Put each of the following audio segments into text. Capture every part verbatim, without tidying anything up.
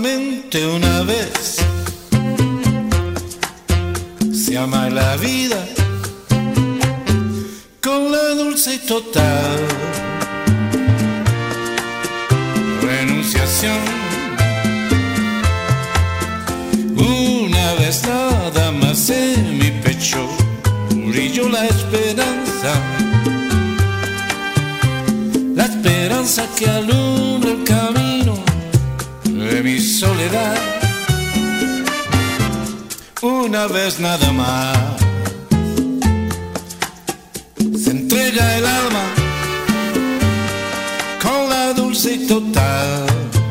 solamente una vez se ama la vida con la dulce y total renunciación. Una vez nada más en mi pecho brilló la esperanza, la esperanza que alumbra el camino de mi soledad. Una vez nada más se entrega el alma con la dulce y total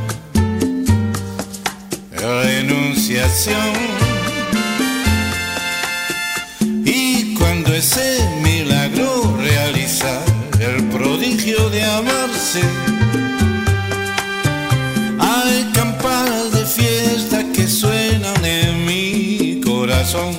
renunciación. Y cuando ese milagro realiza el prodigio de amarse, hay campanas de fiesta que suenan en mi corazón.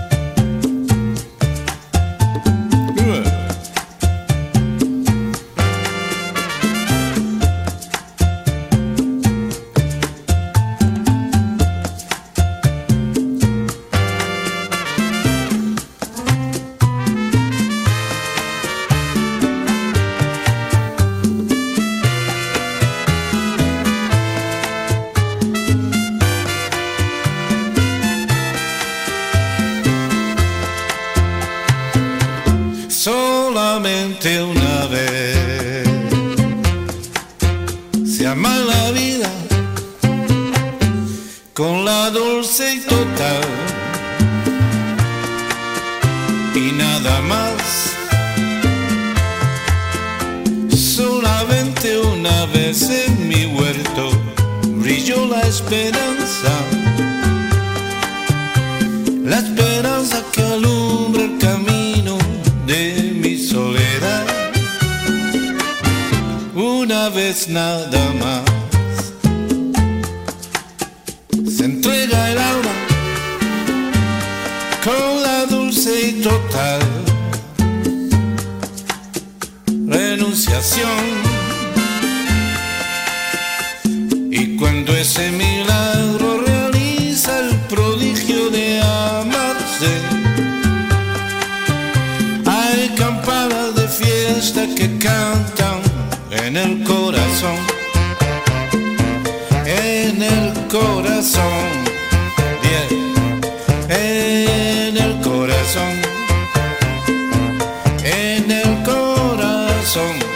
Solamente una vez se ama la vida con la dulce y total, y nada más. Solamente una vez en mi huerto brilló la esperanza, la esperanza que alumbra el camino de mi soledad. Una vez nada más se entrega el alma con la dulce y total renunciación. Y cuando ese milagro realiza el prodigio de amarse, hay campanas de fiesta que cantan en el corazón, en el corazón, bien, en el corazón, en el corazón.